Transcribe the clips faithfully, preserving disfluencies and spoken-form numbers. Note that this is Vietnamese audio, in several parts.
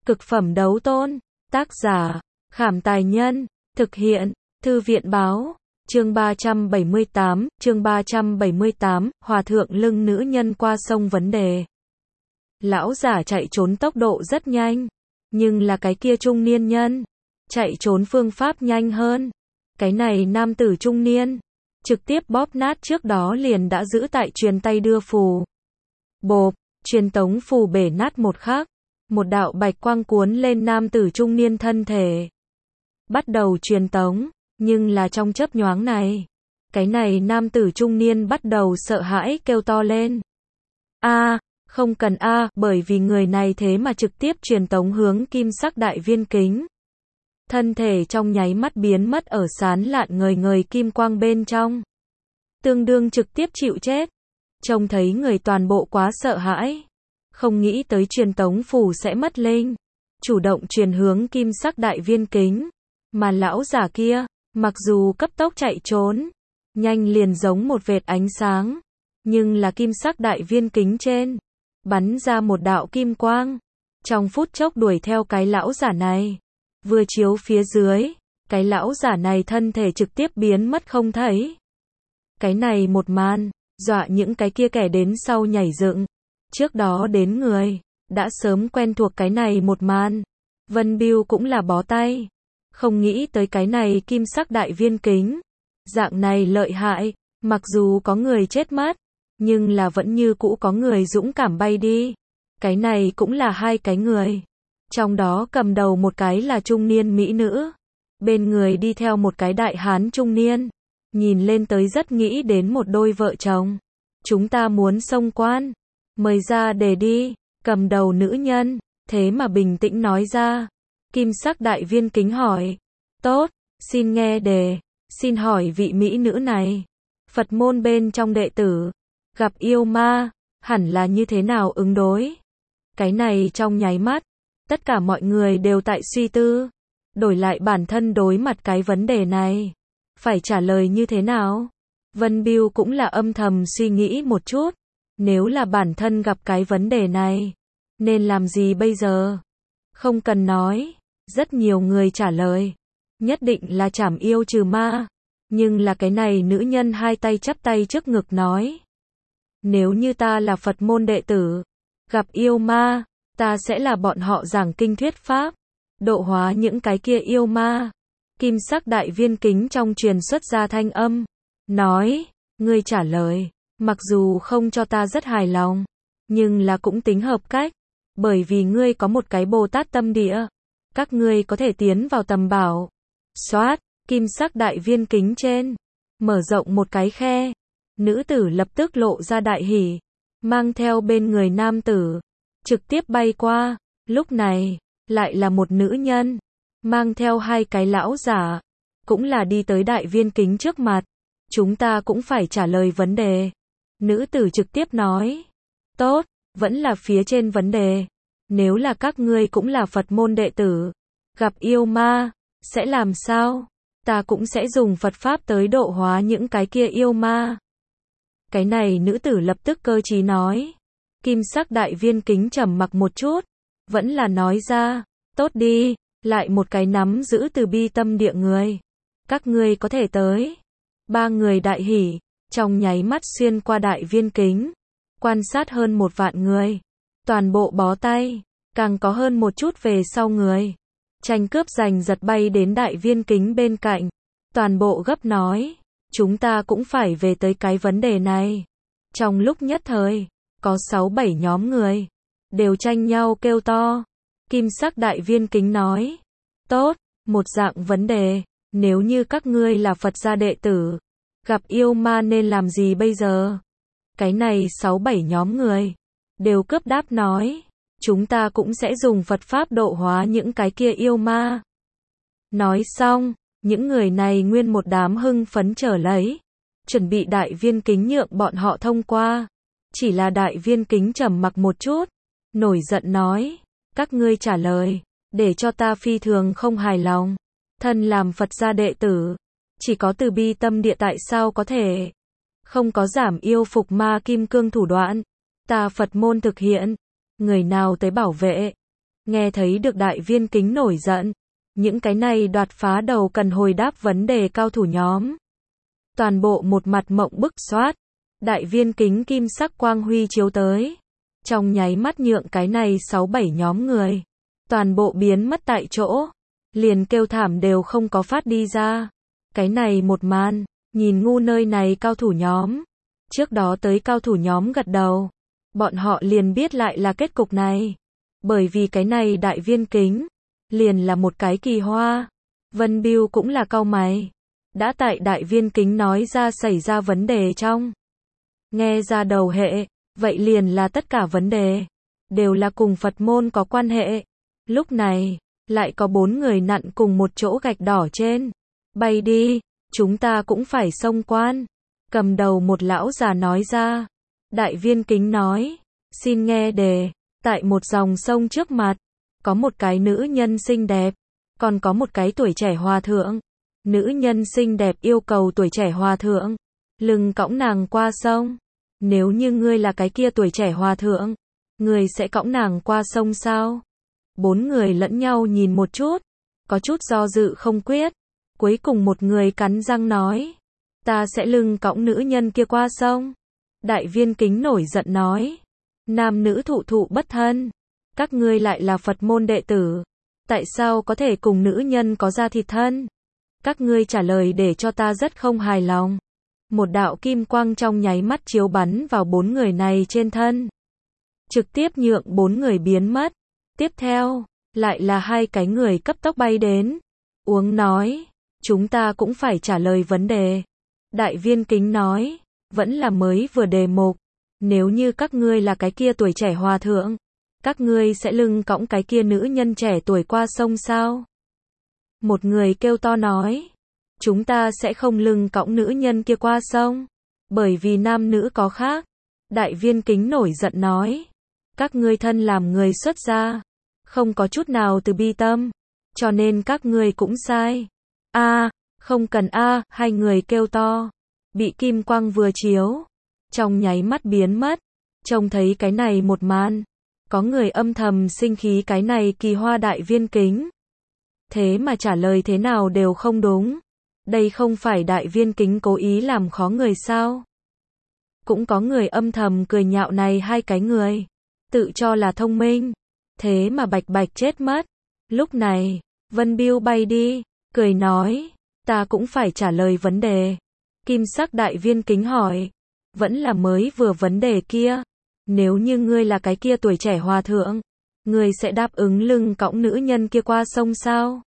Cực phẩm đấu tôn. Tác giả, Khảm Tài Nhân. Thực hiện, Thư viện Báo. Chương ba trăm bảy mươi tám, chương ba trăm bảy mươi tám, Hòa thượng lưng nữ nhân qua sông vấn đề. Lão giả chạy trốn tốc độ rất nhanh, nhưng là cái kia trung niên nhân, chạy trốn phương pháp nhanh hơn. Cái này nam tử trung niên, trực tiếp bóp nát trước đó liền đã giữ tại truyền tay đưa phù. Bộp, truyền tống phù bể nát một khắc, một đạo bạch quang cuốn lên nam tử trung niên thân thể. Bắt đầu truyền tống, nhưng là trong chớp nhoáng này, cái này nam tử trung niên bắt đầu sợ hãi kêu to lên. A, không cần a, bởi vì người này thế mà trực tiếp truyền tống hướng kim sắc đại viên kính. Thân thể trong nháy mắt biến mất ở sán lạn ngời ngời kim quang bên trong. Tương đương trực tiếp chịu chết. Trông thấy người toàn bộ quá sợ hãi. Không nghĩ tới truyền tống phù sẽ mất linh. Chủ động truyền hướng kim sắc đại viên kính. Mà lão giả kia, mặc dù cấp tốc chạy trốn, nhanh liền giống một vệt ánh sáng. Nhưng là kim sắc đại viên kính trên, bắn ra một đạo kim quang. Trong phút chốc đuổi theo cái lão giả này. Vừa chiếu phía dưới, cái lão giả này thân thể trực tiếp biến mất không thấy. Cái này một màn, dọa những cái kia kẻ đến sau nhảy dựng. Trước đó đến người, đã sớm quen thuộc cái này một màn. Vân Bưu cũng là bó tay. Không nghĩ tới cái này kim sắc đại viên kính. Dạng này lợi hại, mặc dù có người chết mất, nhưng là vẫn như cũ có người dũng cảm bay đi. Cái này cũng là hai cái người. Trong đó cầm đầu một cái là trung niên mỹ nữ. Bên người đi theo một cái đại hán trung niên. Nhìn lên tới rất nghĩ đến một đôi vợ chồng. Chúng ta muốn xông quan. Mời ra để đi. Cầm đầu nữ nhân. Thế mà bình tĩnh nói ra. Kim sắc đại viên kính hỏi. Tốt, xin nghe đề. Xin hỏi vị mỹ nữ này. Phật môn bên trong đệ tử. Gặp yêu ma. Hẳn là như thế nào ứng đối. Cái này trong nháy mắt. Tất cả mọi người đều tại suy tư. Đổi lại bản thân đối mặt cái vấn đề này. Phải trả lời như thế nào? Vân Bưu cũng là âm thầm suy nghĩ một chút. Nếu là bản thân gặp cái vấn đề này, nên làm gì bây giờ? Không cần nói. Rất nhiều người trả lời. Nhất định là trảm yêu trừ ma. Nhưng là cái này nữ nhân hai tay chắp tay trước ngực nói. Nếu như ta là Phật môn đệ tử, gặp yêu ma, ta sẽ là bọn họ giảng kinh thuyết pháp, độ hóa những cái kia yêu ma. Kim sắc đại viên kính trong truyền xuất ra thanh âm, nói, ngươi trả lời, mặc dù không cho ta rất hài lòng, nhưng là cũng tính hợp cách, bởi vì ngươi có một cái Bồ Tát tâm địa, các ngươi có thể tiến vào tầm bảo. Xoát, kim sắc đại viên kính trên, mở rộng một cái khe, nữ tử lập tức lộ ra đại hỉ, mang theo bên người nam tử. Trực tiếp bay qua, lúc này, lại là một nữ nhân, mang theo hai cái lão giả, cũng là đi tới đại viên kính trước mặt. Chúng ta cũng phải trả lời vấn đề. Nữ tử trực tiếp nói, tốt, vẫn là phía trên vấn đề. Nếu là các ngươi cũng là Phật môn đệ tử, gặp yêu ma, sẽ làm sao? Ta cũng sẽ dùng Phật Pháp tới độ hóa những cái kia yêu ma. Cái này nữ tử lập tức cơ trí nói. Kim sắc đại viên kính trầm mặc một chút, vẫn là nói ra, tốt đi, lại một cái nắm giữ từ bi tâm địa người. Các ngươi có thể tới. Ba người đại hỉ, trong nháy mắt xuyên qua đại viên kính, quan sát hơn một vạn người. Toàn bộ bó tay, càng có hơn một chút về sau người. Tranh cướp giành giật bay đến đại viên kính bên cạnh. Toàn bộ gấp nói, chúng ta cũng phải về tới cái vấn đề này. Trong lúc nhất thời, có sáu bảy nhóm người, đều tranh nhau kêu to. Kim sắc đại viên kính nói, tốt, một dạng vấn đề, nếu như các ngươi là Phật gia đệ tử, gặp yêu ma nên làm gì bây giờ? Cái này sáu bảy nhóm người, đều cướp đáp nói, chúng ta cũng sẽ dùng Phật Pháp độ hóa những cái kia yêu ma. Nói xong, những người này nguyên một đám hưng phấn trở lấy, chuẩn bị đại viên kính nhượng bọn họ thông qua. Chỉ là đại viên kính trầm mặc một chút, nổi giận nói, các ngươi trả lời, để cho ta phi thường không hài lòng. Thân làm Phật gia đệ tử, chỉ có từ bi tâm địa tại sao có thể không có giảm yêu phục ma kim cương thủ đoạn. Ta Phật môn thực hiện, người nào tới bảo vệ? Nghe thấy được đại viên kính nổi giận. Những cái này đoạt phá đầu cần hồi đáp vấn đề cao thủ nhóm. Toàn bộ một mặt mộng bức xoát. Đại viên kính kim sắc quang huy chiếu tới. Trong nháy mắt nhượng cái này sáu bảy nhóm người. Toàn bộ biến mất tại chỗ. Liền kêu thảm đều không có phát đi ra. Cái này một màn, nhìn ngu nơi này cao thủ nhóm. Trước đó tới cao thủ nhóm gật đầu. Bọn họ liền biết lại là kết cục này. Bởi vì cái này đại viên kính, liền là một cái kỳ hoa. Vân Biêu cũng là cau mày. Đã tại đại viên kính nói ra xảy ra vấn đề trong. Nghe ra đầu hệ, vậy liền là tất cả vấn đề. Đều là cùng Phật môn có quan hệ. Lúc này, lại có bốn người nặn cùng một chỗ gạch đỏ trên. Bay đi, chúng ta cũng phải xông quan. Cầm đầu một lão già nói ra. Đại viên kính nói, xin nghe đề, tại một dòng sông trước mặt, có một cái nữ nhân xinh đẹp, còn có một cái tuổi trẻ hòa thượng. Nữ nhân xinh đẹp yêu cầu tuổi trẻ hòa thượng, lưng cõng nàng qua sông. Nếu như ngươi là cái kia tuổi trẻ hòa thượng, ngươi sẽ cõng nàng qua sông sao? Bốn người lẫn nhau nhìn một chút, có chút do dự không quyết. Cuối cùng một người cắn răng nói, ta sẽ lưng cõng nữ nhân kia qua sông. Đại viên kính nổi giận nói, nam nữ thụ thụ bất thân, các ngươi lại là Phật môn đệ tử, tại sao có thể cùng nữ nhân có da thịt thân? Các ngươi trả lời để cho ta rất không hài lòng. Một đạo kim quang trong nháy mắt chiếu bắn vào bốn người này trên thân, trực tiếp nhượng bốn người biến mất. Tiếp theo, lại là hai cái người cấp tốc bay đến. Uống nói, chúng ta cũng phải trả lời vấn đề. Đại viên kính nói, vẫn là mới vừa đề mục. Nếu như các ngươi là cái kia tuổi trẻ hòa thượng, các ngươi sẽ lưng cõng cái kia nữ nhân trẻ tuổi qua sông sao? Một người kêu to nói, chúng ta sẽ không lưng cõng nữ nhân kia qua sông, bởi vì nam nữ có khác. Đại viên kính nổi giận nói, các ngươi thân làm người xuất gia, không có chút nào từ bi tâm, cho nên các ngươi cũng sai. A, không cần a, hai người kêu to, bị kim quang vừa chiếu, trong nháy mắt biến mất. Trông thấy cái này một màn, có người âm thầm sinh khí cái này kỳ hoa đại viên kính. Thế mà trả lời thế nào đều không đúng. Đây không phải đại viên kính cố ý làm khó người sao? Cũng có người âm thầm cười nhạo này hai cái người, tự cho là thông minh, thế mà bạch bạch chết mất. Lúc này, Vân Biêu bay đi, cười nói, ta cũng phải trả lời vấn đề. Kim sắc đại viên kính hỏi, vẫn là mới vừa vấn đề kia. Nếu như ngươi là cái kia tuổi trẻ hòa thượng, ngươi sẽ đáp ứng lưng cõng nữ nhân kia qua sông sao?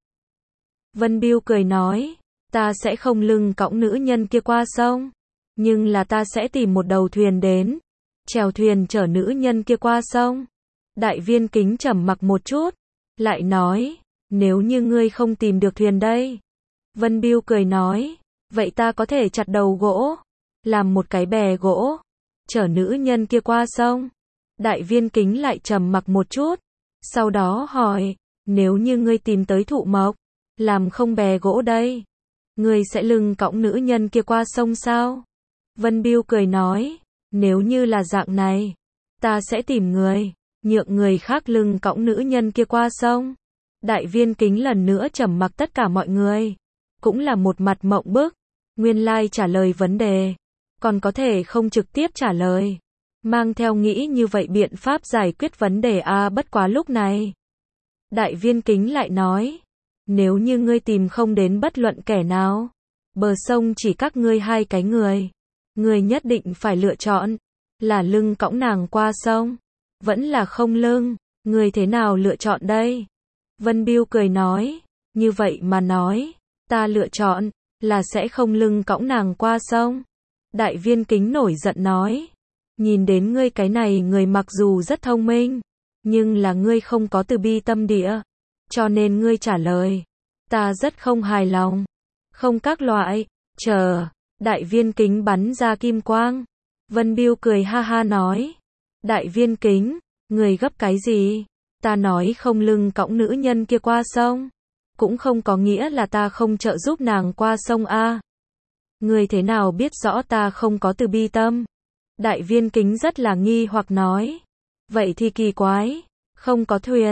Vân Biêu cười nói, ta sẽ không lưng cõng nữ nhân kia qua sông, nhưng là ta sẽ tìm một đầu thuyền đến, chèo thuyền chở nữ nhân kia qua sông. Đại viên kính trầm mặc một chút, lại nói, nếu như ngươi không tìm được thuyền đây. Vân Biêu cười nói, vậy ta có thể chặt đầu gỗ, làm một cái bè gỗ, chở nữ nhân kia qua sông. Đại viên kính lại trầm mặc một chút, sau đó hỏi, nếu như ngươi tìm tới thụ mộc, làm không bè gỗ đây, ngươi sẽ lưng cõng nữ nhân kia qua sông sao? Vân Biêu cười nói, nếu như là dạng này, ta sẽ tìm người, nhượng người khác lưng cõng nữ nhân kia qua sông. Đại viên kính lần nữa trầm mặc, tất cả mọi người cũng là một mặt mộng bức. Nguyên lai trả lời vấn đề, còn có thể không trực tiếp trả lời, mang theo nghĩ như vậy biện pháp giải quyết vấn đề a. À, bất quá lúc này, đại viên kính lại nói, nếu như ngươi tìm không đến bất luận kẻ nào, bờ sông chỉ các ngươi hai cái người, ngươi nhất định phải lựa chọn, là lưng cõng nàng qua sông, vẫn là không lưng, ngươi thế nào lựa chọn đây? Vân Biêu cười nói, như vậy mà nói, ta lựa chọn, là sẽ không lưng cõng nàng qua sông. Đại viên kính nổi giận nói, nhìn đến ngươi cái này người mặc dù rất thông minh, nhưng là ngươi không có từ bi tâm địa, cho nên ngươi trả lời, ta rất không hài lòng. Không các loại, chờ, đại viên kính bắn ra kim quang. Vân Biêu cười ha ha nói, đại viên kính, người gấp cái gì? Ta nói không lưng cõng nữ nhân kia qua sông, cũng không có nghĩa là ta không trợ giúp nàng qua sông a. À. Người thế nào biết rõ ta không có từ bi tâm? Đại viên kính rất là nghi hoặc nói, vậy thì kỳ quái, không có thuyền,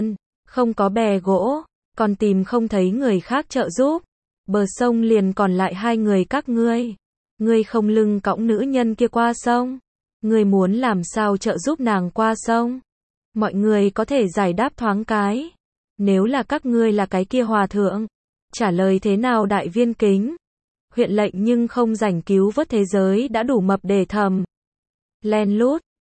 Không có bè gỗ, còn tìm không thấy người khác trợ giúp. Bờ sông liền còn lại hai người các ngươi. Ngươi không lưng cõng nữ nhân kia qua sông. Ngươi muốn làm sao trợ giúp nàng qua sông? Mọi người có thể giải đáp thoáng cái. Nếu là các ngươi là cái kia hòa thượng, trả lời thế nào đại viên kính? Huyện lệnh nhưng không rảnh cứu vớt thế giới đã đủ mập để thầm. Len lút,